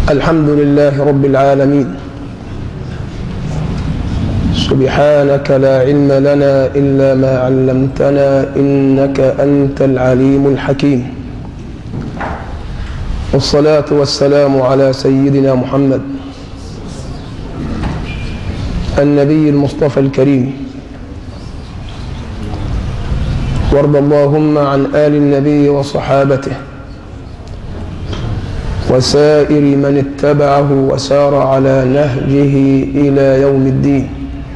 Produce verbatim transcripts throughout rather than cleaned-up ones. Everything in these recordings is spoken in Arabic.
الحمد لله رب العالمين. سبحانك لا علم لنا إلا ما علمتنا إنك أنت العليم الحكيم. والصلاة والسلام على سيدنا محمد النبي المصطفى الكريم. وارض اللهم عن آل النبي وصحابته وسائر من اتبعه وسار على نهجه إلى يوم الدين.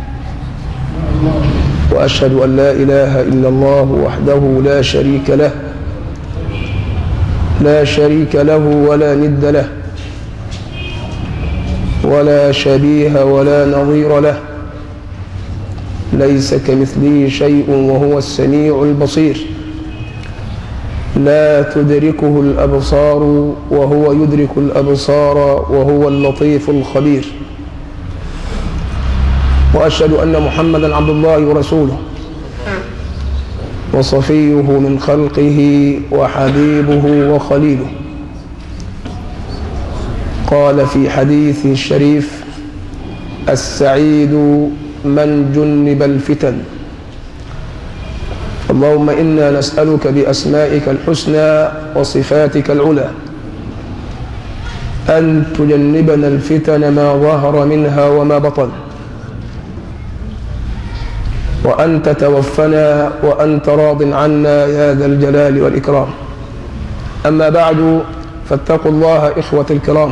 وأشهد أن لا إله إلا الله وحده لا شريك له لا شريك له ولا ند له ولا شبيه ولا نظير له، ليس كمثله شيء وهو السميع البصير، لا تدركه الأبصار وهو يدرك الأبصار وهو اللطيف الخبير. وأشهد أن محمدا عبد الله ورسوله وصفيه من خلقه وحبيبه وخليله. قال في حديث الشريف: السعيد من جنب الفتن. اللهم إنا نسألك بأسمائك الحسنى وصفاتك العلى أن تجنبنا الفتن ما ظهر منها وما بطن، وأن تتوفنا وأنت راض عنا يا ذا الجلال والإكرام. أما بعد، فاتقوا الله إخوة الكرام،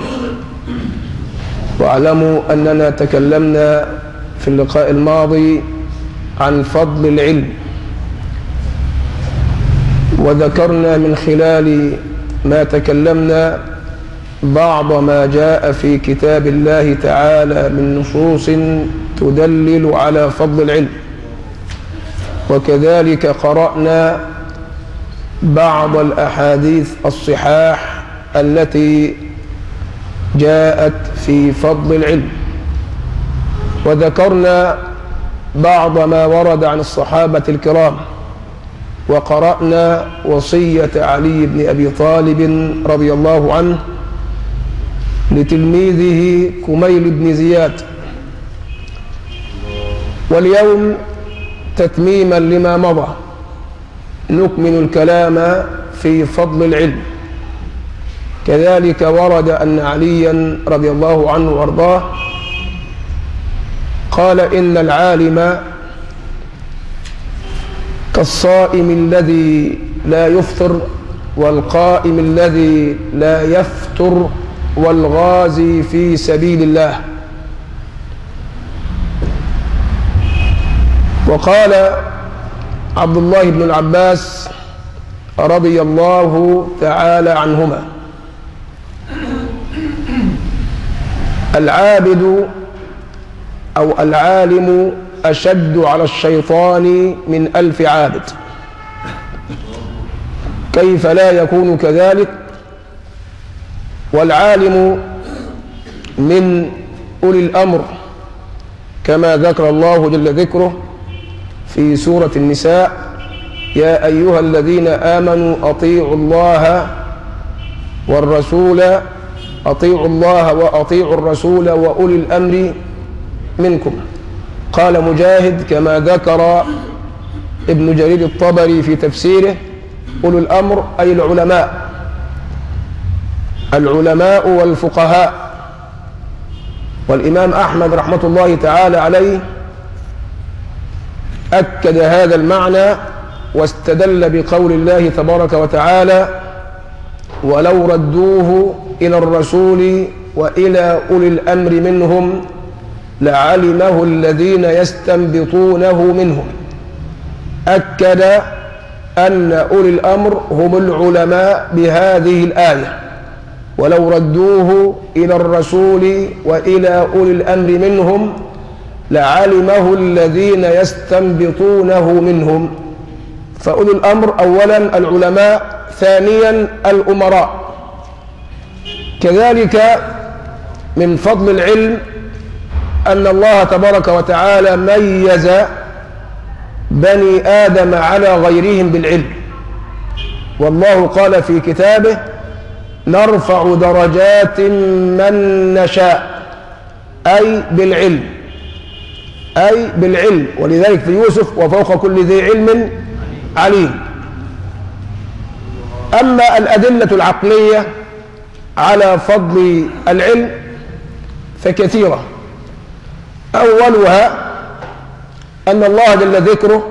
واعلموا أننا تكلمنا في اللقاء الماضي عن فضل العلم، وذكرنا من خلال ما تكلمنا بعض ما جاء في كتاب الله تعالى من نصوص تدلل على فضل العلم، وكذلك قرأنا بعض الأحاديث الصحاح التي جاءت في فضل العلم، وذكرنا بعض ما ورد عن الصحابة الكرام، وقرأنا وصية علي بن أبي طالب رضي الله عنه لتلميذه كميل بن زياد. واليوم تتميما لما مضى نكمل الكلام في فضل العلم. كذلك ورد أن عليا رضي الله عنه وارضاه قال: إن العالم كالصائم الذي لا يفطر، والقائم الذي لا يفتر، والغازي في سبيل الله. وقال عبد الله بن العباس رضي الله تعالى عنهما: العابد أو العالم أشد على الشيطان من ألف عابد. كيف لا يكون كذلك؟ والعالم من أولي الأمر، كما ذكر الله جل ذكره في سورة النساء: يا أيها الذين آمنوا أطيعوا الله والرسول أطيعوا الله وأطيعوا الرسول وأولي الأمر منكم. قال مجاهد كما ذكر ابن جرير الطبري في تفسيره: أولو الأمر أي العلماء العلماء والفقهاء. والإمام أحمد رحمة الله تعالى عليه أكد هذا المعنى واستدل بقول الله تبارك وتعالى: ولو ردوه إلى الرسول وإلى أولي الأمر منهم لعلمه الذين يستنبطونه منهم. أكد أن أولي الأمر هم العلماء بهذه الآية: ولو ردوه إلى الرسول وإلى أولي الأمر منهم لعلمه الذين يستنبطونه منهم. فأولي الأمر أولا العلماء، ثانيا الأمراء. كذلك من فضل العلم أن الله تبارك وتعالى ميز بني آدم على غيرهم بالعلم. والله قال في كتابه: نرفع درجات من نشاء، أي بالعلم، أي بالعلم. ولذلك في يوسف وفوق كل ذي علم عليم. أما الأدلة العقلية على فضل العلم فكثيرة. أولها أن الله جل ذكره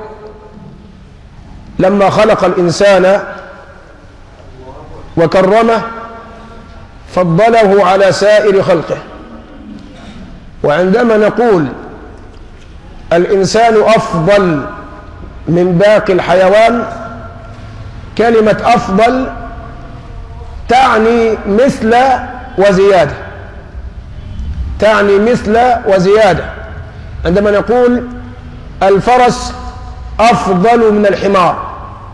لما خلق الإنسان وكرمه فضله على سائر خلقه. وعندما نقول الإنسان أفضل من باقي الحيوان، كلمة أفضل تعني مثل وزيادة، تعني مثل وزيادة. عندما نقول الفرس أفضل من الحمار،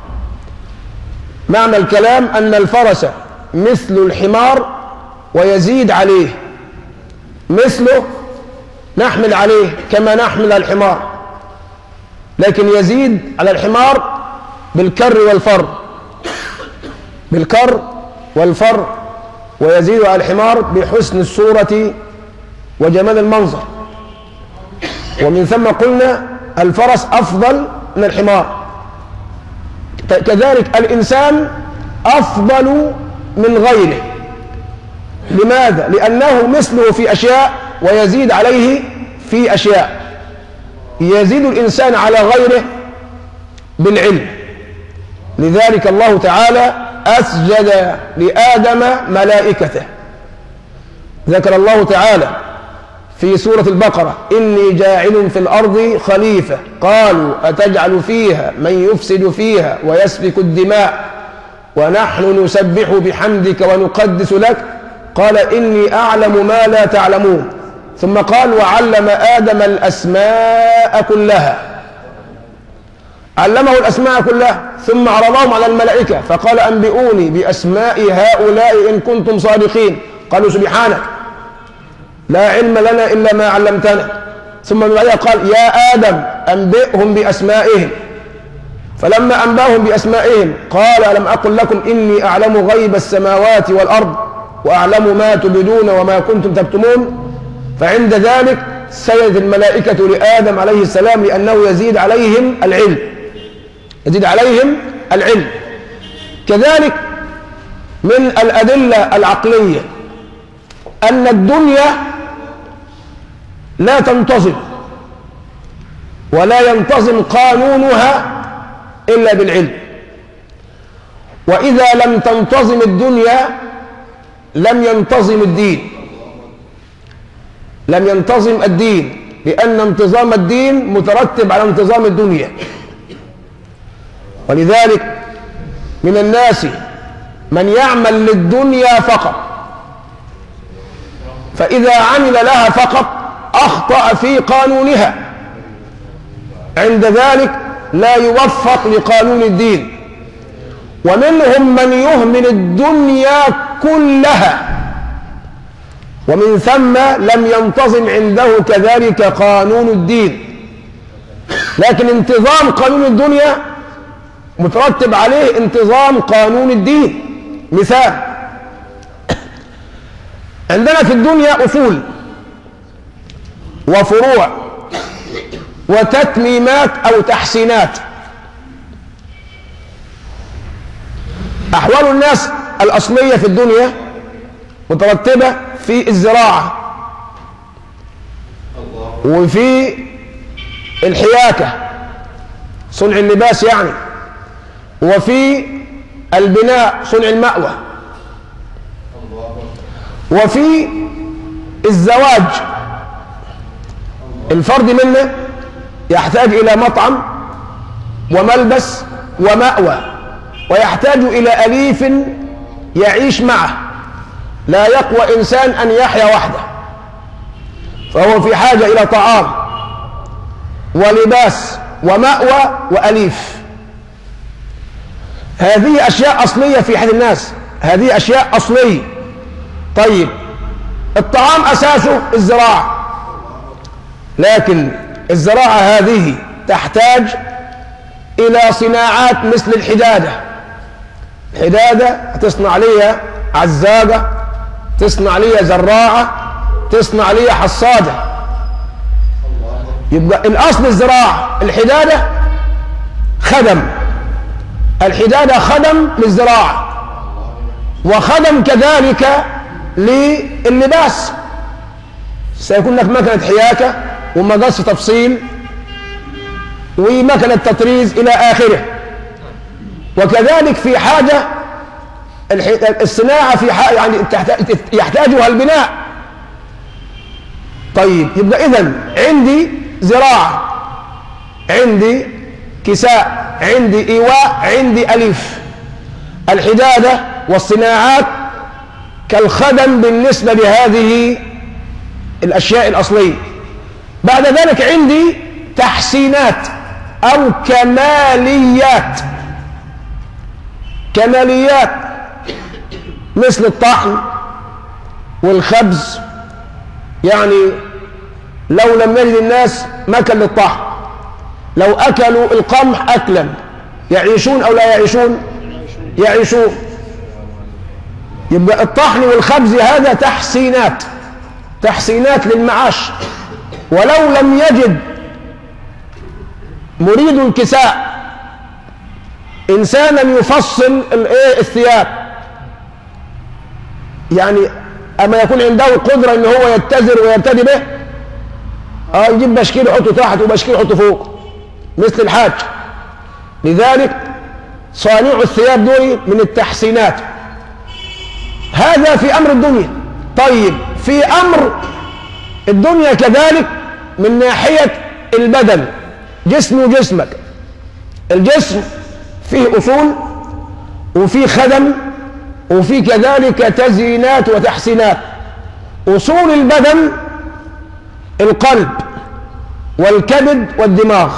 معنى الكلام أن الفرس مثل الحمار ويزيد عليه، مثله نحمل عليه كما نحمل الحمار، لكن يزيد على الحمار بالكر والفر، بالكر والفر، ويزيد على الحمار بحسن الصورة وجمال المنظر. ومن ثم قلنا الفرس أفضل من الحمار. كذلك الإنسان أفضل من غيره. لماذا؟ لأنه مثله في أشياء ويزيد عليه في أشياء. يزيد الإنسان على غيره بالعلم. لذلك الله تعالى أسجد لآدم ملائكته. ذكر الله تعالى في سورة البقرة: إني جاعل في الأرض خليفة، قالوا أتجعل فيها من يفسد فيها ويسفك الدماء ونحن نسبح بحمدك ونقدس لك، قال إني أعلم ما لا تعلمون. ثم قال: وعلم آدم الأسماء كلها، علمه الأسماء كلها، ثم عرضهم على الملائكة فقال: أنبئوني بأسماء هؤلاء إن كنتم صادقين. قالوا: سبحانك لا علم لنا إلا ما علمتنا. ثم بعدها قال: يا آدم أنبئهم بأسمائهم. فلما أنبأهم بأسمائهم قال: ألم أقل لكم إني أعلم غيب السماوات والأرض وأعلم ما تبدون وما كنتم تكتمون. فعند ذلك سجدت الملائكة لآدم عليه السلام لأنه يزيد عليهم العلم، يزيد عليهم العلم. كذلك من الأدلة العقلية أن الدنيا لا تنتظم ولا ينتظم قانونها إلا بالعلم. وإذا لم تنتظم الدنيا لم ينتظم الدين، لم ينتظم الدين، لأن انتظام الدين مترتب على انتظام الدنيا. ولذلك من الناس من يعمل للدنيا فقط، فإذا عمل لها فقط أخطأ في قانونها، عند ذلك لا يوفق لقانون الدين. ومنهم من يهمل الدنيا كلها، ومن ثم لم ينتظم عنده كذلك قانون الدين. لكن انتظام قانون الدنيا مترتب عليه انتظام قانون الدين. مثال: عندنا في الدنيا أصول وفروع وتتميمات أو تحسينات. أحوال الناس الأصلية في الدنيا مترتبة في الزراعة وفي الحياكة، صنع اللباس يعني، وفي البناء، صنع المأوى، وفي الزواج. الفرد منه يحتاج إلى مطعم وملبس ومأوى، ويحتاج إلى أليف يعيش معه. لا يقوى إنسان أن يحيا وحده، فهو في حاجة إلى طعام ولباس ومأوى وأليف. هذه أشياء أصلية في حياة الناس، هذه أشياء أصلية. طيب، الطعام أساسه الزراعة، لكن الزراعة هذه تحتاج إلى صناعات مثل الحدادة. الحدادة تصنع عليها عزاجة، تصنع لي زراعة، تصنع لي حصادة. يبقى الأصل الزراعة، الحدادة خدم، الحدادة خدم للزراعة، وخدم كذلك لللباس. سيكون لك مكنة حياكة ومقص تفصيل ومكنة تطريز إلى آخره. وكذلك في حاجة الصناعة في حاجة يعني يحتاجها البناء. طيب يبقى إذن عندي زراعة، عندي كساء، عندي إيواء، عندي أليف. الحدادة والصناعات كالخدم بالنسبة لهذه الأشياء الأصلية. بعد ذلك عندي تحسينات أو كماليات. كماليات مثل الطحن والخبز، يعني لو لم يجد الناس مكن للطحن، لو أكلوا القمح أكلا يعيشون أو لا يعيشون؟ يعيشون. يبقى الطحن والخبز هذا تحسينات، تحسينات للمعاش. ولو لم يجد مريد الكساء إنسانا يفصل الثياب، يعني أما يكون عنده القدرة إن هو يتزر ويرتدي به، آه يجيب بشكير يحطه تحت وبشكير يحطه فوق مثل الحاج. لذلك صانع الثياب دول من التحسينات. هذا في أمر الدنيا. طيب في أمر الدنيا كذلك من ناحية البدن، جسم وجسمك. الجسم فيه أصول وفيه خدم وفيه كذلك تزيينات وتحسينات. أصول البدن القلب والكبد والدماغ.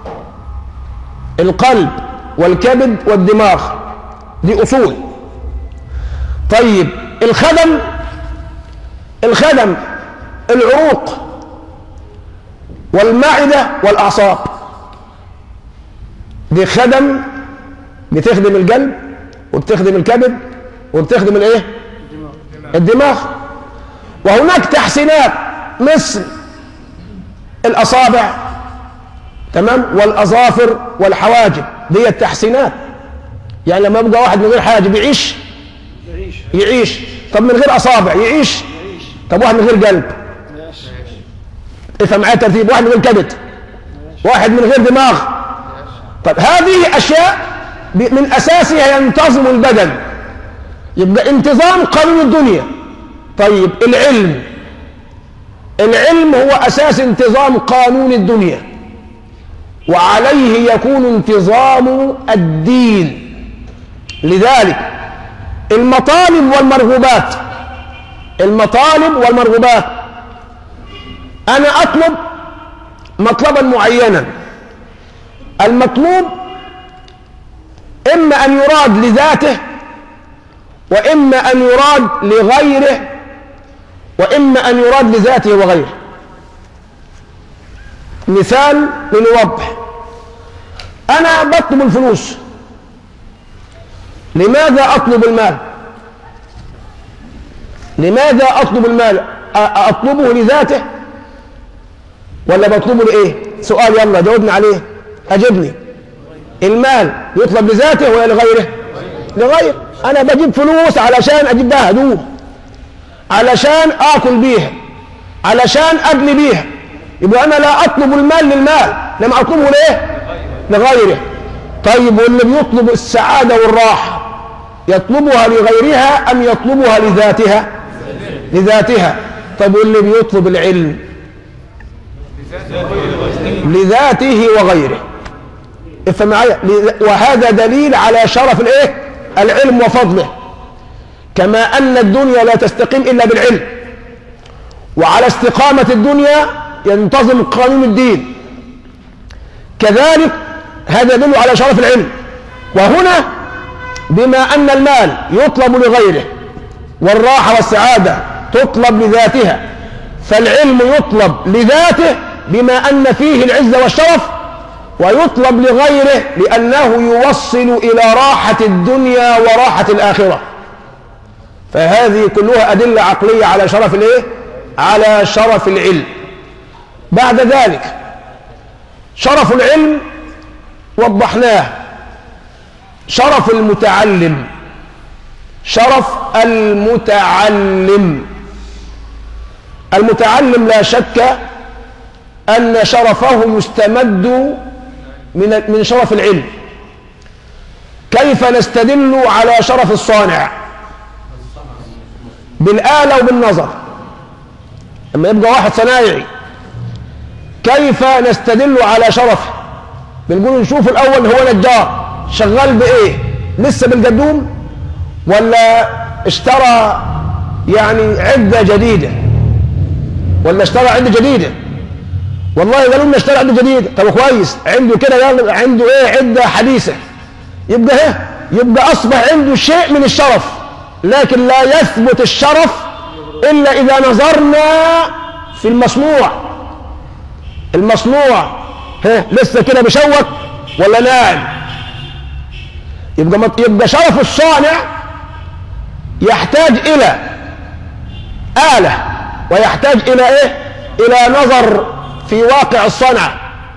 القلب والكبد والدماغ دي أصول. طيب الخدم، الخدم العروق والمعدة والأعصاب، دي خدم بتخدم القلب وبتخدم الكبد وبتخدم الايه؟ الدماغ. وهناك تحسينات مثل الأصابع، تمام، والأظافر والحواجب، دي التحسينات. يعني لما يبقى واحد من غير حاجب يعيش؟ يعيش. طب من غير أصابع يعيش؟ طب واحد من غير قلب؟ افهم معايا ترتيب. واحد من غير كبد، واحد من غير دماغ. طب هذه أشياء من أساسها ينتظم البدن. يبقى انتظام قانون الدنيا. طيب العلم، العلم هو أساس انتظام قانون الدنيا، وعليه يكون انتظام الدين. لذلك المطالب والمرغوبات، المطالب والمرغوبات، أنا أطلب مطلبا معينا. المطلوب إما أن يراد لذاته، وإما أن يراد لغيره، وإما أن يراد لذاته وغيره. مثال لنوضح. أنا بطلب الفلوس. لماذا أطلب المال؟ لماذا أطلب المال؟ أطلبه لذاته ولا بطلبه لإيه؟ سؤال، يلا جاوبني عليه، أجبني. المال يطلب لذاته ولا لغيره؟ لغير. أنا بجيب فلوس علشان أجيب بها هدوم، علشان آكل بيها، علشان أبني بيها. يبقى أنا لا أطلب المال للمال، لما أطلبه ليه؟ لغيره. طيب واللي بيطلب السعادة والراحة يطلبها لغيرها أم يطلبها لذاتها؟ لذاتها. طيب واللي بيطلب العلم؟ لذاته وغيره. افهم معايا. وهذا دليل على شرف الايه؟ العلم وفضله. كما أن الدنيا لا تستقيم إلا بالعلم، وعلى استقامة الدنيا ينتظم قانون الدين، كذلك هذا يدل على شرف العلم. وهنا بما أن المال يطلب لغيره والراحة والسعادة تطلب لذاتها، فالعلم يطلب لذاته بما أن فيه العزة والشرف، ويطلب لغيره لأنه يوصل إلى راحة الدنيا وراحة الآخرة. فهذه كلها أدلة عقلية على شرف الايه؟ على شرف العلم. بعد ذلك شرف العلم وضحناه. شرف المتعلم، شرف المتعلم المتعلم لا شك أن شرفه يستمد من من شرف العلم. كيف نستدل على شرف الصانع؟ بالآلة وبالنظر. لما يبقى واحد صنايعي كيف نستدل على شرفه؟ بنقول نشوف الأول هو نجار شغال بإيه؟ لسه بالقدوم ولا اشترى يعني عدة جديدة ولا اشترى عدة جديدة؟ والله قالوا لنا اشترى عدة جديدة. طب كويس، عنده كده عنده ايه؟ عدة حديثة. يبقى ايه؟ يبقى اصبح عنده شيء من الشرف، لكن لا يثبت الشرف الا اذا نظرنا في المصنوع. المصنوع ها لسه كده بشوك ولا ناعم؟ يبقى يبقى شرف الصانع يحتاج الى آلة ويحتاج الى ايه؟ الى نظر في واقع الصنعة.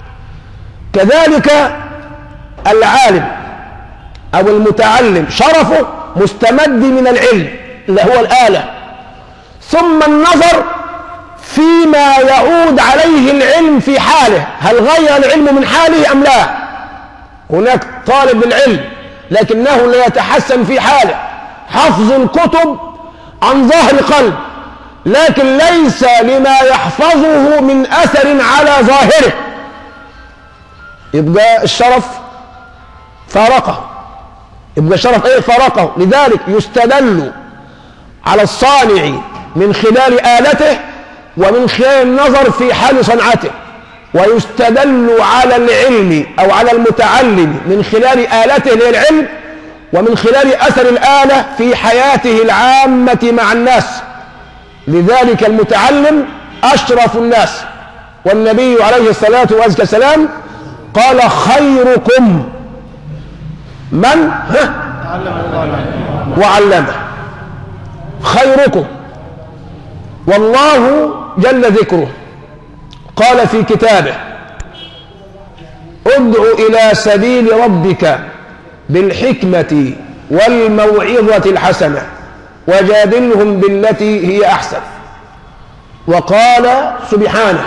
كذلك العالم او المتعلم شرفه مستمد من العلم اللي هو الآلة، ثم النظر فيما يعود عليه العلم في حاله. هل غير العلم من حاله ام لا؟ هناك طالب العلم لكنه لا يتحسن في حاله، حفظ الكتب عن ظهر قلب، لكن ليس لما يحفظه من أثر على ظاهره. يبقى الشرف فارقه. يبقى الشرف ايه؟ فارقه. لذلك يستدل على الصانع من خلال آلته ومن خلال النظر في حال صنعته، ويستدل على العلم أو على المتعلم من خلال آلته للعلم ومن خلال أثر الآلة في حياته العامة مع الناس. لذلك المتعلم أشرف الناس، والنبي عليه الصلاة والسلام قال خيركم من وعلمه. خيركم، والله جل ذكره قال في كتابه ادع إلى سبيل ربك بالحكمة والموعظة الحسنة وجادلهم بالتي هي أحسن. وقال سبحانه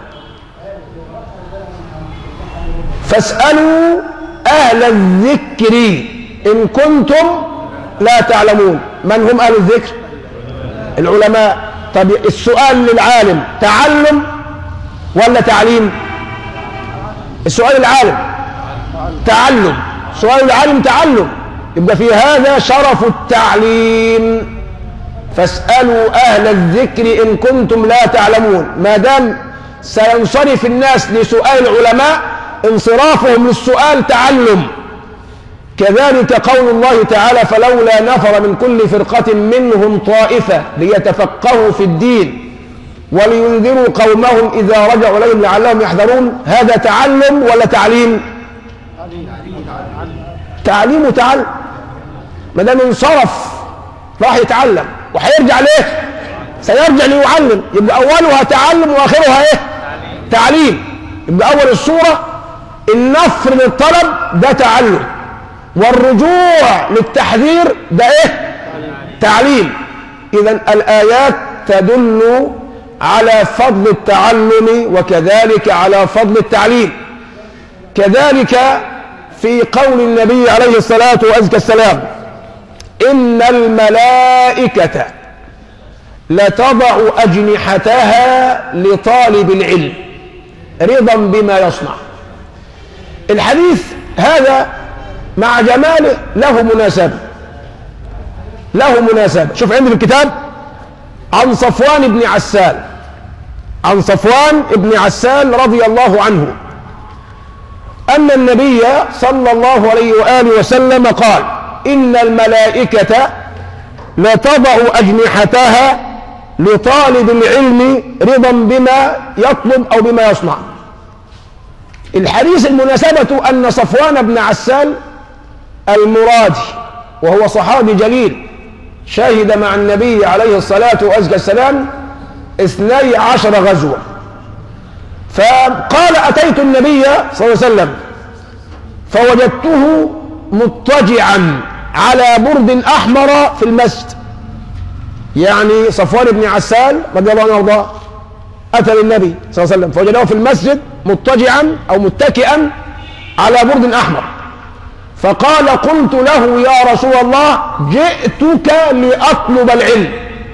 فاسألوا أهل الذكر إن كنتم لا تعلمون. من هم أهل الذكر؟ العلماء. طب السؤال للعالم تعلم ولا تعليم؟ السؤال للعالم تعلم، سؤال العالم تعلم. يبقى في هذا شرف التعليم. فاسألوا أهل الذكر إن كنتم لا تعلمون. ما دام سينصرف الناس لسؤال العلماء انصرافهم للسؤال تعلم. كذلك قول الله تعالى فلولا نفر من كل فرقة منهم طائفة ليتفقهوا في الدين ولينذروا قومهم إذا رجعوا إليهم لعلهم يحذرون. هذا تعلم ولا تعليم؟ تعليم وتعلم. ما دام انصرف راح يتعلم وهيرجع ليه؟ سيرجع ليعلم. يبقى أولها تعلم وآخرها إيه؟ تعليم. يبقى أول الصورة النفر للطلب ده تعلم، والرجوع للتحذير ده إيه؟ تعليم. إذن الآيات تدل على فضل التعلم وكذلك على فضل التعليم. كذلك في قول النبي عليه الصلاة والسلام إن الملائكة لتضع أجنحتها لطالب العلم رضا بما يصنع. الحديث هذا مع جماله له مناسبة له مناسبة شوف عندي في الكتاب عن صفوان بن عسال عن صفوان بن عسال رضي الله عنه أن النبي صلى الله عليه وآله وسلم قال إن الملائكة لتضع أجنحتها لطالب العلم رضا بما يطلب أو بما يصنع. الحديث المناسبة أن صفوان بن عسال المرادي وهو صحابي جليل شهد مع النبي عليه الصلاة والسلام اثني عشر غزوة. فقال أتيت النبي صلى الله عليه وسلم فوجدته مضطجعا على برد أحمر في المسجد. يعني صفوان بن عسال رضي الله عنه وارضاه أتى للنبي صلى الله عليه وسلم فوجده في المسجد مضطجعا أو متكئا على برد أحمر، فقال قلت له يا رسول الله جئتك لأطلب العلم،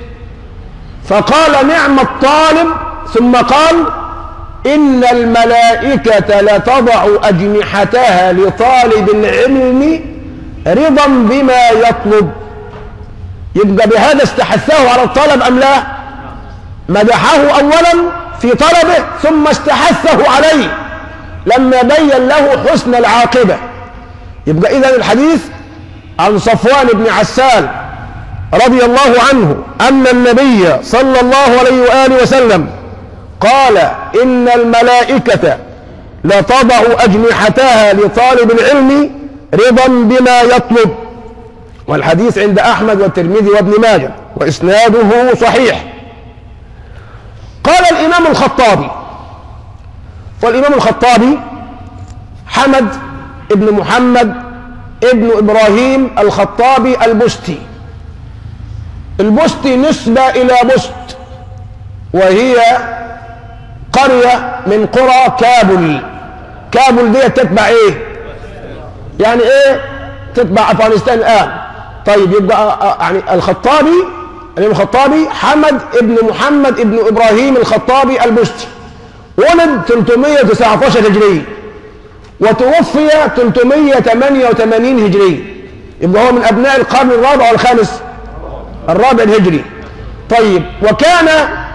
فقال نعم الطالب، ثم قال إن الملائكة لتضع أجنحتها لطالب العلم رضا بما يطلب. يبقى بهذا استحثه على الطلب أم لا؟ مدحه أولا في طلبه ثم استحثه عليه لما بين له حسن العاقبة. يبقى إذن الحديث عن صفوان بن عسال رضي الله عنه أن النبي صلى الله عليه وآله وسلم قال إن الملائكة لتضع أجنحتها لطالب العلم رضا بما يطلب. والحديث عند أحمد والترمذي وابن ماجه وإسناده صحيح. قال الإمام الخطابي، والإمام الخطابي حمد ابن محمد ابن إبراهيم الخطابي البستي. البستي نسبة إلى بست، وهي قرية من قرى كابل. كابل دي تتبع إيه؟ يعني إيه؟ تتبع أفغانستان الآن. طيب يبقى يعني الخطابي الإمام الخطابي حمد ابن محمد ابن إبراهيم الخطابي البستي، ولد ثلاثمائة وتسعة عشر هجري وتوفي ثلاثمائة وثمانية وثمانين هجري. يبقى هو من أبناء القرن الرابع والخامس الرابع الهجري. طيب وكان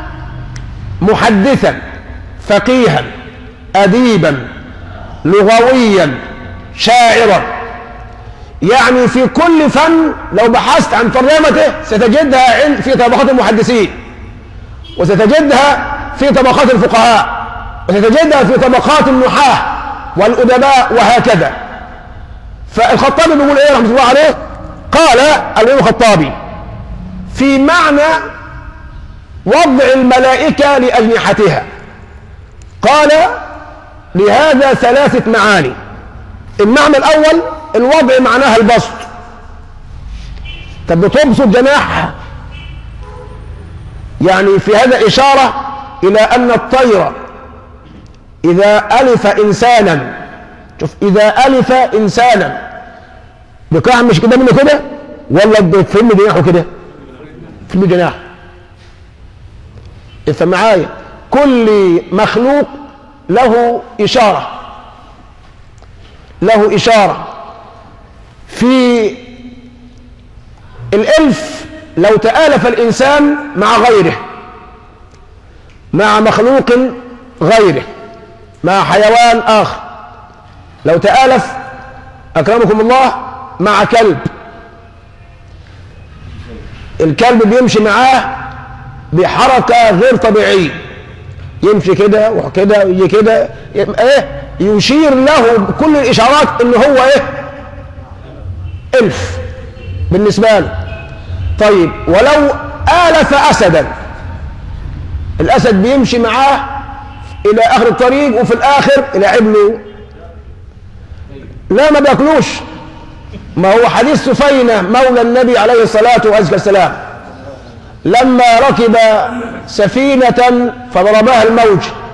محدثا فقيها أديبا لغويا شاعرا، يعني في كل فن لو بحثت عن ترجمته ستجدها في طبقات المحدثين، وستجدها في طبقات الفقهاء، وستجدها في طبقات النحاة والأدباء وهكذا. فالخطابي بيقول ايه رحمه الله عليه؟ قال الإمام الخطابي في معنى وضع الملائكة لأجنحتها، قال لهذا ثلاثة معاني. المعنى الأول الوضع معناها البسط. طب بتبسط جناحها، يعني في هذا إشارة إلى أن الطير إذا ألف إنسانا، شوف إذا ألف إنسانا بقاع مش كده منه كده ولا بتفهم جناحه كده؟ في جناحه. افهم معايا، كل مخلوق له إشارة، له إشارة. في الألف لو تآلف الإنسان مع غيره، مع مخلوق غيره، مع حيوان آخر، لو تآلف أكرمكم الله مع كلب، الكلب بيمشي معاه بحركة غير طبيعية، يمشي كده وكده ويجي كده، ايه يشير له بكل الإشارات إنه هو ايه ألف بالنسبة له. طيب ولو آلف أسدا، الأسد بيمشي معاه إلى آخر الطريق وفي الآخر إلى عبله، لا ما بياكلوش. ما هو حديث سفينة مولى النبي عليه الصلاة والسلام لما ركب سفينة فضربها الموج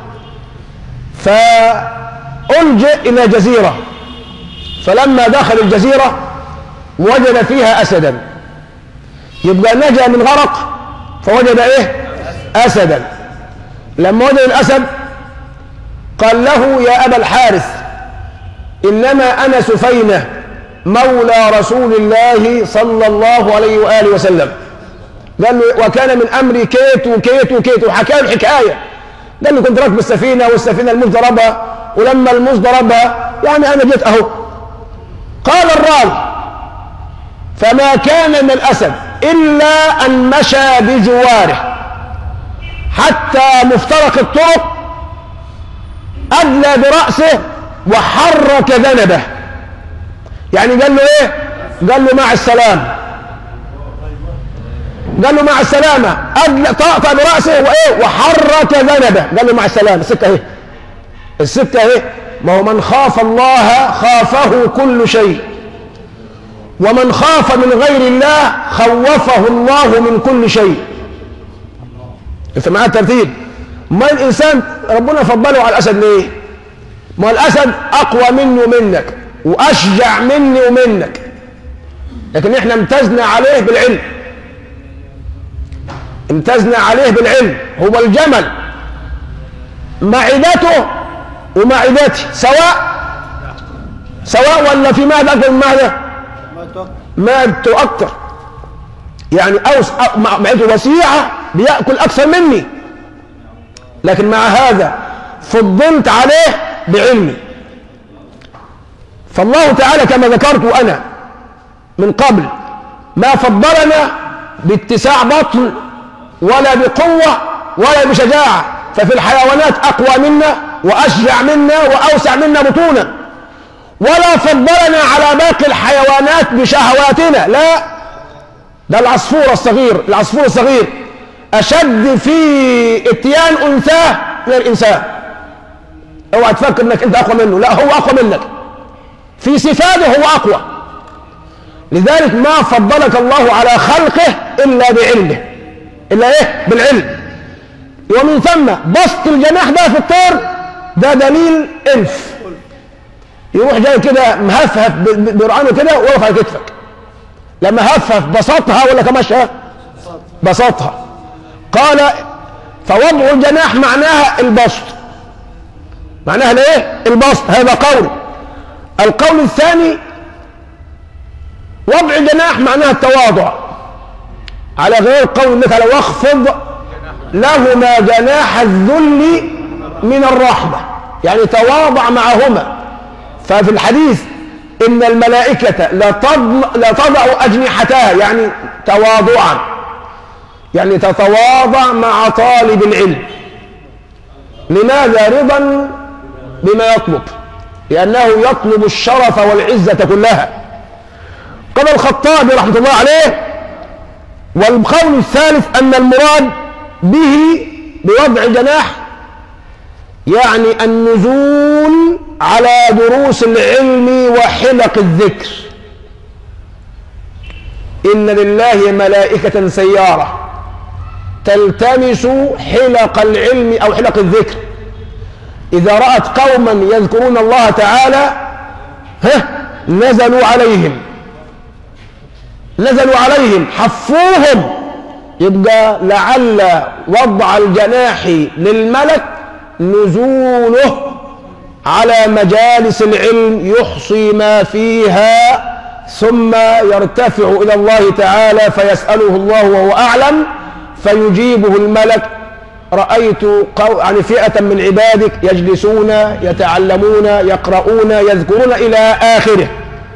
فألجئ إلى جزيرة، فلما دخل الجزيرة وجد فيها أسدا، يبقى نجا من غرق فوجد إيه؟ أسدا. لما وجد الأسد قال له يا أبا الحارث إنما أنا سفينة مولى رسول الله صلى الله عليه وآله وسلم. قال له وكان من أمري كيت وكيت وكيت، وحكى له الحكاية. قال له كنت راكب السفينة والسفينة الموج ضربها، ولما الموج ضربها يعني أنا جيت أهو. قال الراوي فما كان من الأسد إلا أن مشى بجواره حتى مفترق الطرق، أدلى برأسه وحرك ذنبه، يعني قال له إيه؟ قال له مع السلام. قال له مع السلامة، طأطأ برأسه وإيه وحرك ذنبه، قال له مع السلامة، السكة اهي، السكة اهي. ما هو من خاف الله خافه كل شيء، ومن خاف من غير الله خوفه الله من كل شيء. انت معاه الترتيب؟ ما الإنسان ربنا فضله على الأسد ليه؟ ما الأسد أقوى مني ومنك وأشجع مني ومنك، لكن احنا امتزنا عليه بالعلم، امتزنا عليه بالعلم. هو الجمل معدته ومعدتي سواء سواء ولا في ماذا أكثر من ماذا؟ مادته أكثر، يعني أوس معدته وسيعة بيأكل أكثر مني، لكن مع هذا فضلت عليه بعلمي. فالله تعالى كما ذكرت أنا من قبل ما فضلنا باتساع بطن ولا بقوة ولا بشجاعة، ففي الحيوانات أقوى منا وأشجع منا وأوسع منا بطونا، ولا فضلنا على باقي الحيوانات بشهواتنا، لا، ده العصفور الصغير العصفور الصغير أشد في اتيان أنثاه من الإنسان. اوعى تفكر انك انت اقوى منه، لا، هو اقوى منك في صفاته، هو اقوى. لذلك ما فضلك الله على خلقه الا بعلمه، الا ايه؟ بالعلم. ومن ثم بسط الجناح ده في الطير ده دليل انف، يروح جاي كده مهفهف برعانه كده ويقف على كتفك. لما هفهف بسطها ولا كمشها؟ بسطها. قال فوضع الجناح معناها البسط، معناها الايه؟ البسط. هذا قول. القول الثاني وضع الجناح معناها التواضع، على غير قول لك لو اخفض لهما جناح الذل من الرحمة، يعني تواضع معهما. ففي الحديث إن الملائكة لا تضع أجنحتها، يعني تواضعا، يعني تتواضع مع طالب العلم. لماذا؟ رضا بما يطلب، لأنه يطلب الشرف والعزة كلها. قال الخطابي رحمة الله عليه: والقول الثالث أن المراد به بوضع جناح يعني النزول على دروس العلم وحلق الذكر. إن لله ملائكة سيارة تلتمس حلق العلم أو حلق الذكر، إذا رأت قوما يذكرون الله تعالى ها نزلوا عليهم نزلوا عليهم حفوهم. يبقى لعل وضع الجناح للملك نزوله على مجالس العلم يحصي ما فيها، ثم يرتفع إلى الله تعالى فيسأله الله وهو أعلم فيجيبه الملك: رأيت يعني فئة من عبادك يجلسون يتعلمون يقرؤون يذكرون إلى آخره.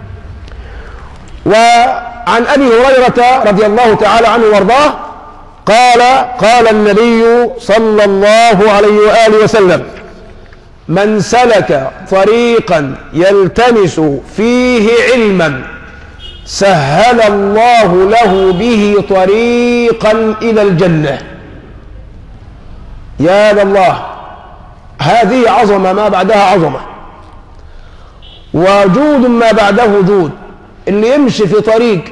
وعن أبي هريرة رضي الله تعالى عنه وارضاه قال: قال النبي صلى الله عليه وآله وسلم: من سلك طريقا يلتمس فيه علما سهل الله له به طريقا إلى الجنة. يا الله، هذه عظمة ما بعدها عظمة، وجود ما بعده وجود. اللي يمشي في طريق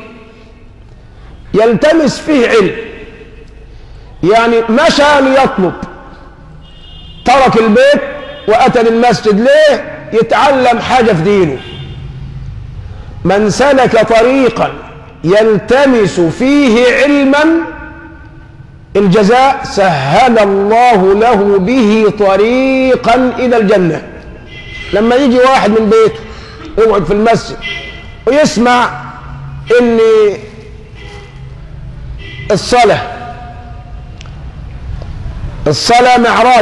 يلتمس فيه علم، يعني مشى ليطلب، ترك البيت وأتى للمسجد ليه؟ يتعلم حاجة في دينه. من سلك طريقا يلتمس فيه علما الجزاء سهل الله له به طريقا إلى الجنة. لما يجي واحد من بيته يقعد في المسجد ويسمع ان الصلاة الصلاة معراج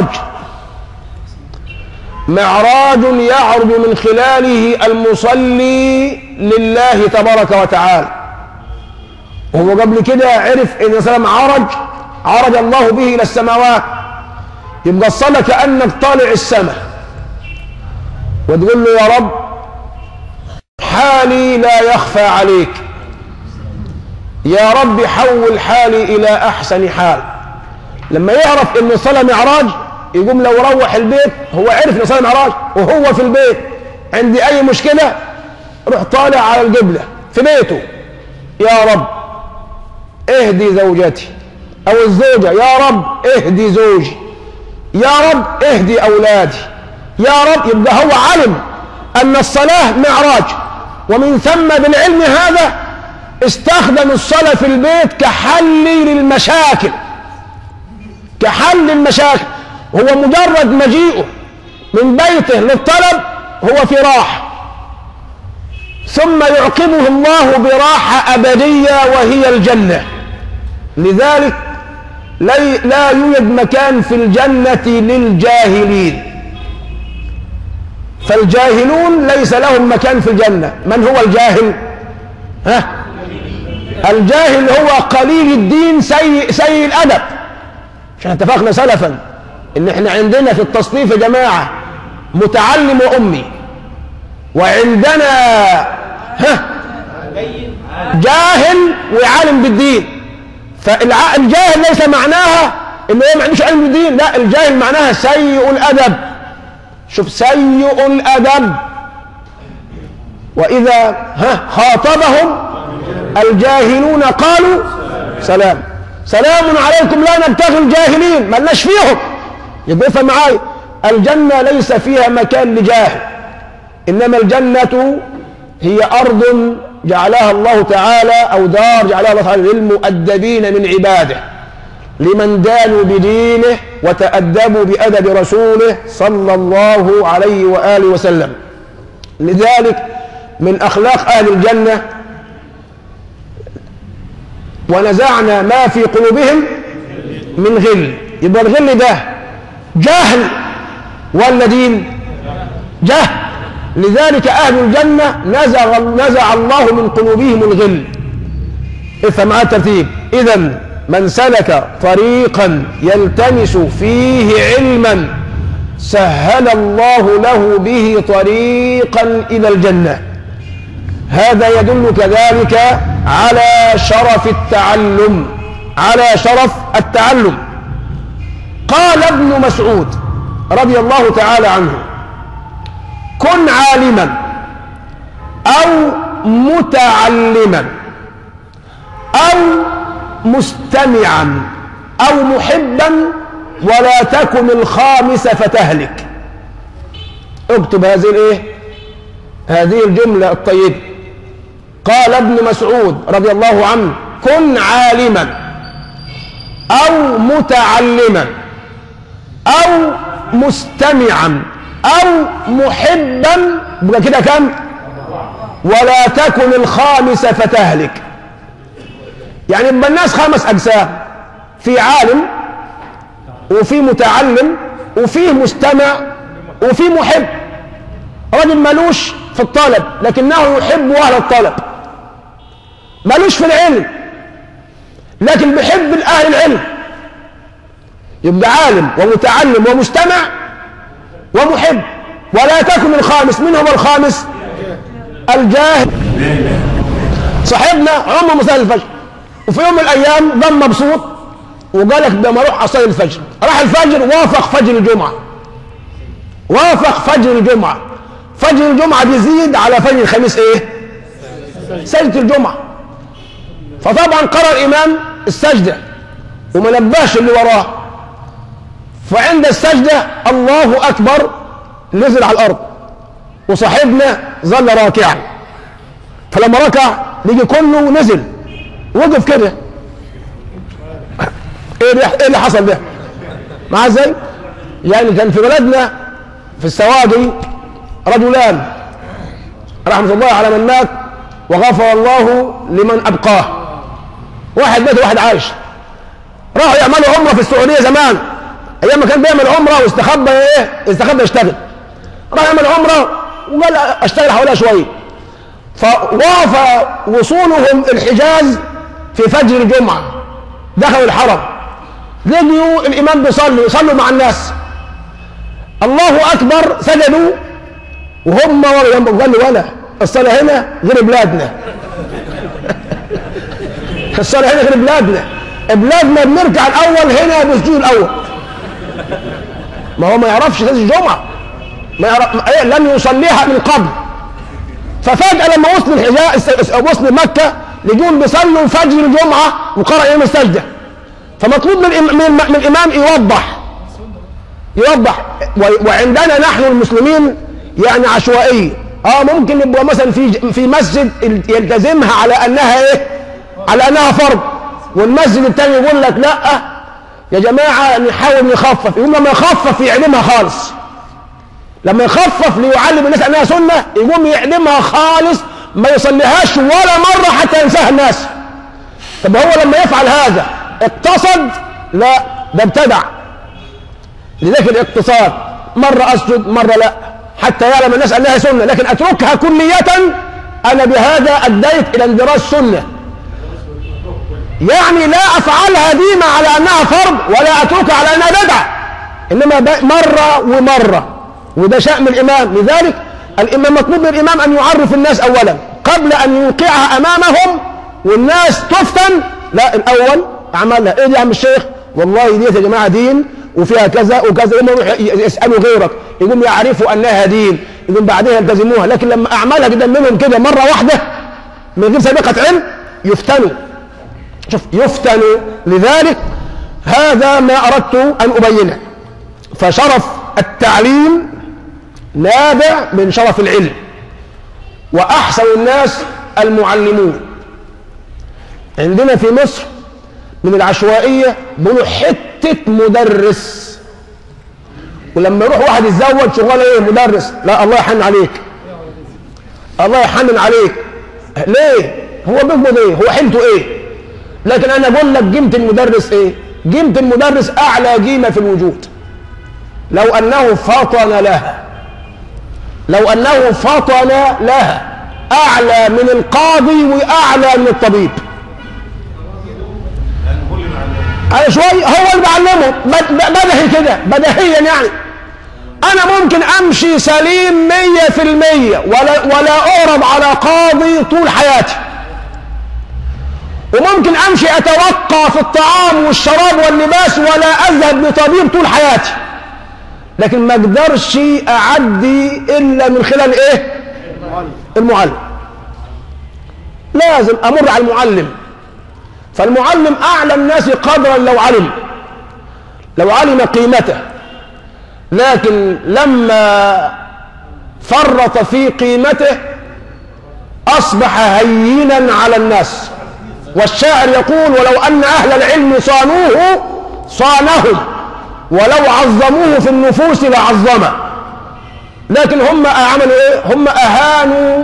معراج يعرج من خلاله المصلي لله تبارك وتعالى، وهو قبل كده عرف ان الصلاة معرج عرج الله به الى السماوات. يبقى الصلاة كأنك طالع السماء وتقول له: يا رب حالي لا يخفى عليك، يا رب حول حالي إلى أحسن حال. لما يعرف إن الصلاة معراج يقوم لو روح البيت هو عرف إن الصلاة معراج وهو في البيت عندي أي مشكلة روح طالع على القبلة في بيته، يا رب اهدي زوجتي أو الزوجة، يا رب اهدي زوجي، يا رب اهدي أولادي، يا رب. يبقى هو علم أن الصلاة معراج، ومن ثم بالعلم هذا استخدم الصلاة في البيت كحل للمشاكل، كحل للمشاكل. هو مجرد مجيئه من بيته للطلب هو في راحة، ثم يعقبه الله براحة أبدية وهي الجنة. لذلك لا يوجد مكان في الجنة للجاهلين، فالجاهلون ليس لهم مكان في الجنة. من هو الجاهل؟ ها؟ الجاهل هو قليل الدين سيء, سيء الأدب. عشان اتفقنا سلفا ان احنا عندنا في التصنيف يا جماعة متعلم وأمي، وعندنا ها جاهل وعالم بالدين. فالجاهل ليس معناها انه ما عندوش علم بالدين، لا، الجاهل معناها سيء الأدب. شوف، سيء الأدب. وإذا ها خاطبهم الجاهلون قالوا سلام. سلام عليكم لا نبتغي الجاهلين، ما لناش فيهم. يبقى افهم معايا، الجنة ليس فيها مكان لجاهل، إنما الجنة هي أرض جعلها الله تعالى أو دار جعلها الله تعالى للمؤدبين من عباده، لمن دانوا بدينه وتأدبوا بأدب رسوله صلى الله عليه وآله وسلم. لذلك من أخلاق أهل الجنة ونزعنا ما في قلوبهم من غل. يبقى الغل ده جهل ولا دين؟ جهل. لذلك أهل الجنة نزع, نزع الله من قلوبهم الغل. افهم معايا الترتيب. إذن من سلك طريقا يلتمس فيه علما سهل الله له به طريقا إلى الجنة. هذا يدل كذلك على شرف التعلم، على شرف التعلم. قال ابن مسعود رضي الله تعالى عنه: كن عالما أو متعلما أو مستمعا أو محبا ولا تكن الخامس فتهلك. اكتب هذه الايه هذه الجملة الطيبة. قال ابن مسعود رضي الله عنه: كن عالما أو متعلما أو مستمعا أو محبا، بقى كده كم؟ ولا تكن الخامس فتهلك. يعني يبقى الناس خمس أجسام: في عالم وفي متعلم وفي مستمع وفي محب. رجل ملوش في الطلب لكنه يحب أهل الطلب، ملوش في العلم لكن بيحب أهل العلم. يبقى عالم ومتعلم ومستمع ومحب. ولا تكن الخامس. من هو الخامس؟ الجاهل. صاحبنا عمره ما صلى الفجر، وفي يوم من الأيام ضم مبسوط وقال لك لما اروح اصلي الفجر. راح الفجر وافق فجر الجمعة، وافق فجر الجمعة. فجر الجمعة بيزيد على فجر الخميس ايه؟ سجدة الجمعة. فطبعا قرأ الإمام السجدة وما نبهش اللي وراه، فعند السجدة الله أكبر نزل على الأرض، وصاحبنا ظل راكعا. فلما ركع نيجي كله نزل وقف كده. ايه اللي حصل ده؟ مع ازاي؟ يعني كان في بلدنا في السواقي رجلان رحمة الله على من مات وغفر الله لمن أبقاه. واحد مات وواحد عايش. راحوا يعملوا عمرة في السعودية زمان، أيام ما كان بيعمل عمرة واستخبى إيه؟ استخبى يشتغل. راح يعمل عمرة وقال أشتغل حواليها شوية. فوافى وصولهم الحجاز في فجر الجمعة، دخلوا الحرم، لقيوا الإمام بيصلي، يصلوا مع الناس. الله أكبر، سجدوا وهم ورا جنبه. قال له: ولا الصلاة هنا غير بلادنا. الصلاة هنا غير بلادنا. بلادنا بنركع الأول، هنا بسجود الأول. ما هو ما يعرفش هذه الجمعة، ما يعرف، لم يصليها من قبل. ففجأة لما وصل الحجاز، وصل مكة، لجون بيصلوا فجر الجمعة وقرأ يوم السجدة. فمطلوب من من الإمام يوضح يوضح وعندنا نحن المسلمين يعني عشوائية. اه ممكن يبقى مثلا في في مسجد يلتزمها على انها ايه؟ على انها فرض، والمسجد الثاني يقول لك لا يا جماعه نحاول نخفف. يقوم لما يخفف يعلمها خالص، لما يخفف ليعلم الناس انها سنه يقوم يعلمها خالص، ما يصليهاش ولا مره حتى ينساها الناس. طب هو لما يفعل هذا اقتصد؟ لا، ده ابتدع. لذلك الاقتصاد مره اسجد مره لا، حتى يعلم الناس انها سنه، لكن اتركها كليه انا بهذا اديت الى اندراج سنه. يعني لا افعلها ديما على انها فرض ولا اتركها على انها بدعه، انما مره ومره، وده شأن الامام. لذلك الامام مطلوب من الامام ان يعرف الناس اولا قبل ان يوقعها امامهم والناس تفتن. لا، الاول عملها ايه دي يا عم الشيخ؟ والله ديت يا جماعه دين وفيها كذا وكذا. يقوم يسالوا غيرك، يقوم يعرفوا انها دين، يقوم بعدها يلتزموها. لكن لما اعملها قدام منهم كده مره واحده من غير سابقه علم يفتنوا. شوف، يفتنوا. لذلك هذا ما اردت ان ابينه. فشرف التعليم نابع من شرف العلم، واحسن الناس المعلمون. عندنا في مصر من العشوائيه بيقولوا حته مدرس، ولما يروح واحد يتزوج شغاله ايه؟ مدرس. لا، الله يحنن عليك، الله يحنن عليك. ليه؟ هو بيقبض ايه؟ هو حيلته ايه؟ لكن انا اقول لك قيمه المدرس ايه؟ قيمه المدرس اعلى قيمه في الوجود. لو انه فطن لها، لو انه فطن لها اعلى من القاضي واعلى من الطبيب. انا شوي هو اللي بعلمه بدهي كده، بدهيا يعني. انا ممكن امشي سليم مية في المية ولا ولا اقرب على قاضي طول حياتي، وممكن امشي اتوقع في الطعام والشراب واللباس ولا اذهب لطبيب طول حياتي، لكن ما اقدرش اعدي الا من خلال ايه؟ المعلم. لازم امر على المعلم. فالمعلم اعلى الناس قدرا لو علم لو علم قيمته، لكن لما فرط في قيمته اصبح هينا على الناس. والشاعر يقول: ولو ان اهل العلم صانوه صانهم، ولو عظموه في النفوس لعظمه. لكن هم عملوا ايه؟ هم اهانوا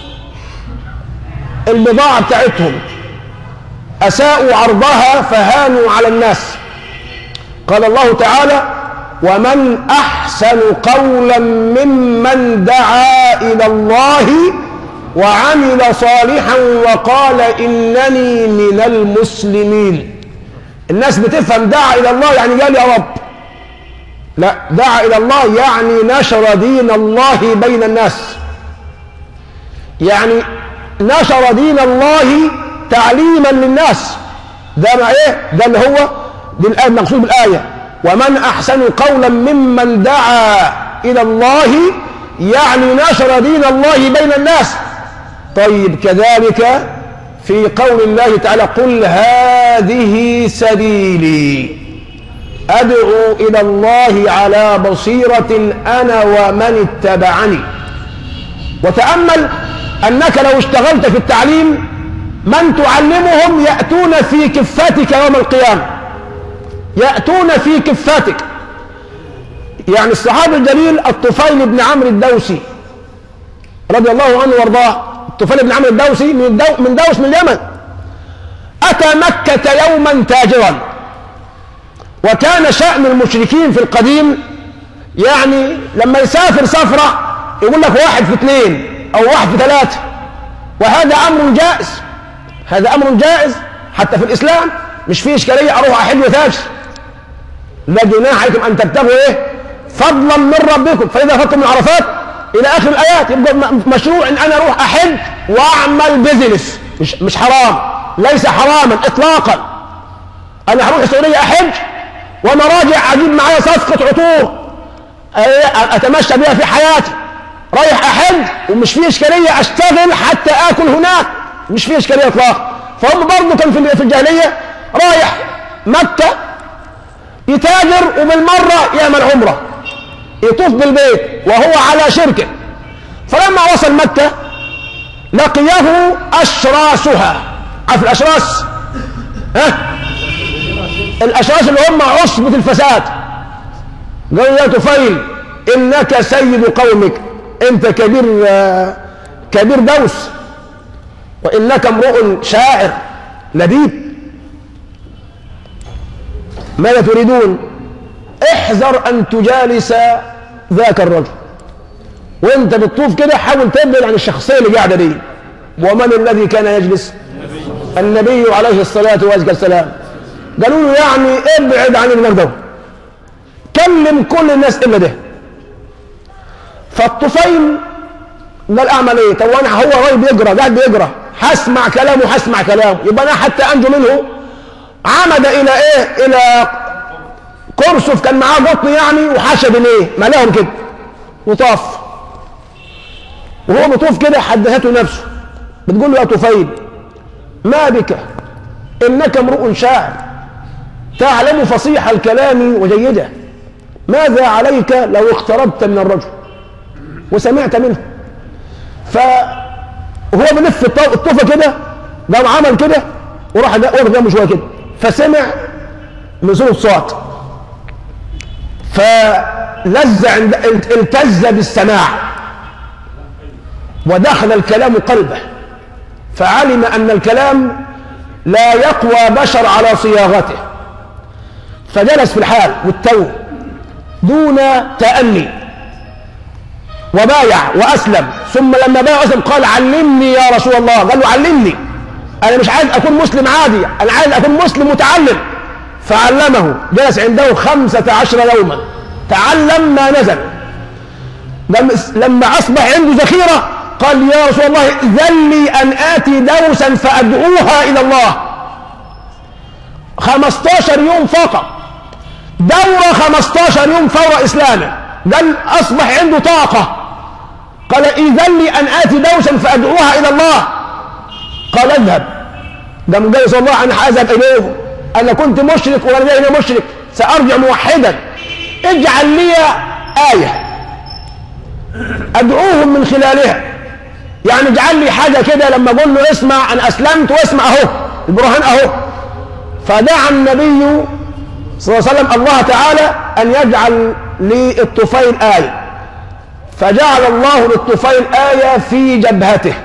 البضاعه بتاعتهم، أساءوا عرضها فهانوا على الناس. قال الله تعالى: ومن أحسن قولا ممن دعا إلى الله وعمل صالحا وقال إنني من المسلمين. الناس بتفهم دعا إلى الله يعني قال يا رب، لا، دعا إلى الله يعني نشر دين الله بين الناس، يعني نشر دين الله تعليما للناس. ده مع ايه؟ ده اللي هو دي الآية المقصود بالآية: ومن أحسن قولا ممن دعا إلى الله، يعني نشر دين الله بين الناس. طيب كذلك في قول الله تعالى: قل هذه سبيلي أدعو إلى الله على بصيرة أنا ومن اتبعني. وتأمل أنك لو اشتغلت في التعليم من تعلمهم يأتون في كفتك يوم القيامة، يأتون في كفتك. يعني الصحابي الجليل الطفيل بن عمرو الدوسي رضي الله عنه وارضاه، الطفيل بن عمرو الدوسي من, دو من دوس من اليمن، أتى مكة يوما تاجرا. وكان شأن المشركين في القديم يعني لما يسافر سفرة يقول لك واحد في اثنين أو واحد في ثلاثة، وهذا أمر جائز، هذا أمر جائز حتى في الإسلام. مش فيه إشكالية أروح أحج وتاجر، لا جناح عليكم أن تبتغوا إيه؟ فضلا من ربكم فإذا فضتم من عرفات إلى آخر الآيات. يبقى مشروع إن أنا أروح أحج وأعمل بيزنس، مش مش حرام. ليس حراما اطلاقا. انا هروح السعوديه احج وانا راجع اجيب معايا صفقه عطور اتمشى بها في حياتي، رايح احج ومش فيه اشكاليه اشتغل حتى اكل هناك، مش فيه اشكاليه اطلاقا. فهم برضه كان في الجاهليه رايح مكه يتاجر وبالمره يعمل عمره يطوف بالبيت وهو على شركه. فلما وصل مكه لقيه اشراسها. عارف الاشراس؟ ها؟ الاشراس اللي هم عصبه الفساد. قالوا يا طفيل انك سيد قومك، انت كبير كبير دوس، وانك امرؤ شاعر لبيب، ماذا تريدون؟ احذر ان تجالس ذاك الرجل، وانت بتطوف كده حاول تبعد عن الشخصيه اللي قاعده دي. ومن الذي كان يجلس؟ النبي عليه الصلاه والسلام. قالوا له يعني ابعد عن الناس ده، كلم كل الناس الا ده. فالطفيل قال اعمل ايه؟ طب وانا هو راجل بيقرا قاعد بيقرا، هسمع كلامه هسمع كلامه، يبقى انا حتى انجو منه. عمد الى ايه؟ الى كرسف كان معاه قطن يعني، وحاشى بنيه ملاهم كده وطاف. وهو بيطوف كده حدثته نفسه بتقول له يا طفيل ما بك؟ انك امرؤ شاعر تعلم فصيح الكلام وجيده، ماذا عليك لو اقتربت من الرجل وسمعت منه؟ فهو بلف الطوفه كده قام عمل كده وراح وقف جنبه شويه كده، فسمع نزول صوت فلذ عند التز بالسماع ودخل الكلام قلبه، فعلم ان الكلام لا يقوى بشر على صياغته، فجلس في الحال والتو دون تأني وبايع وأسلم. ثم لما بايع وأسلم قال علمني يا رسول الله. قال له علمني، أنا مش عايز أكون مسلم عادي، أنا عايز أكون مسلم متعلم. فعلمه، جلس عنده خمسة عشر يوما تعلم ما نزل. لما أصبح عنده ذخيرة قال يا رسول الله إذن لي أن آتي دوسا فأدعوها إلى الله. خمسة عشر يوم فقط، دورة خمسة عشر يوم فور إسلامه. قال أصبح عنده طاقة، قال إذن لي أن آتي دوسا فأدعوها إلى الله. قال اذهب. قام قال صلى الله أنا هذهب إليهم، أنا كنت مشرك وأنا جاي مشرك سأرجع موحدا، اجعل لي آية أدعوهم من خلالها، يعني اجعل لي حاجة كده لما أقول له اسمع أنا أسلمت واسمع أهو البرهان أهو. فدعا النبي صلى الله عليه وسلم الله تعالى أن يجعل للطفيل آية، فجعل الله للطفيل آية في جبهته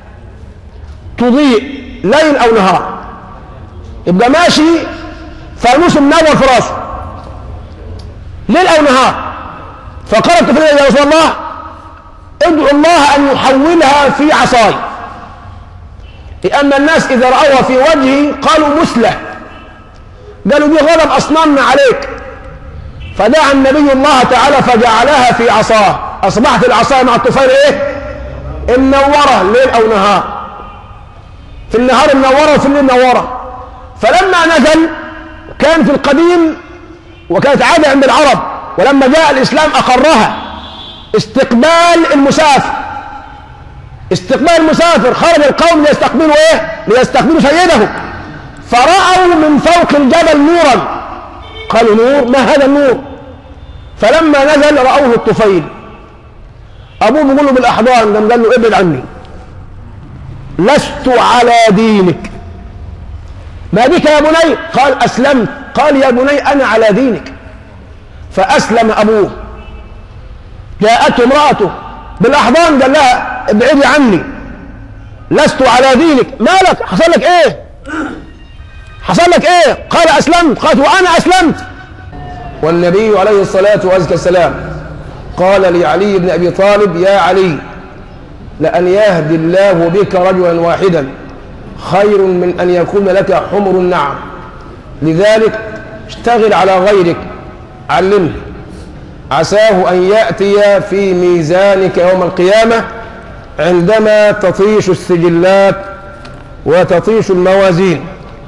تضيء ليل أو نهار، يبقى ماشي فانوس منور في راسه ليل أو نهار. فقال الطفيل يا رسول الله ادعو الله أن يحولها في عصاي، لأن الناس إذا رأوها في وجهي قالوا مسلة، قالوا دي غضب أصنامنا عليك. فدعا النبي الله تعالى فجعلها في عصاه، أصبحت العصا مع الطفيل إيه؟ منورة ليل أو نهار، في النهار منورة وفي الليل منورة. فلما نزل كان في القديم وكانت عادة عند العرب، ولما جاء الإسلام أقرها استقبال المسافر. استقبال المسافر، خرج القوم ليستقبلوا إيه؟ ليستقبلوا سيدهم، فرأوا من فوق الجبل نورا، قالوا نور؟ ما هذا النور؟ فلما نزل رأوه الطفيل، أبوه بيقول له بالأحضان، قام قال له ابعد عني، لست على دينك. ما بك يا بني؟ قال أسلمت. قال يا بني أنا على دينك. فأسلم أبوه. جاءته امرأته بالأحضان قال لها ابعدي عني، لست على دينك. مالك؟ حصل لك إيه؟ حصل لك إيه؟ قال أسلمت. قالت وأنا أسلمت. والنبي عليه الصلاة والسلام قال لعلي بن أبي طالب يا علي لأن يهدي الله بك رجلا واحدا خير من أن يكون لك حمر النعم، لذلك اشتغل على غيرك، علمه، عساه أن يأتي في ميزانك يوم القيامة عندما تطيش السجلات وتطيش الموازين.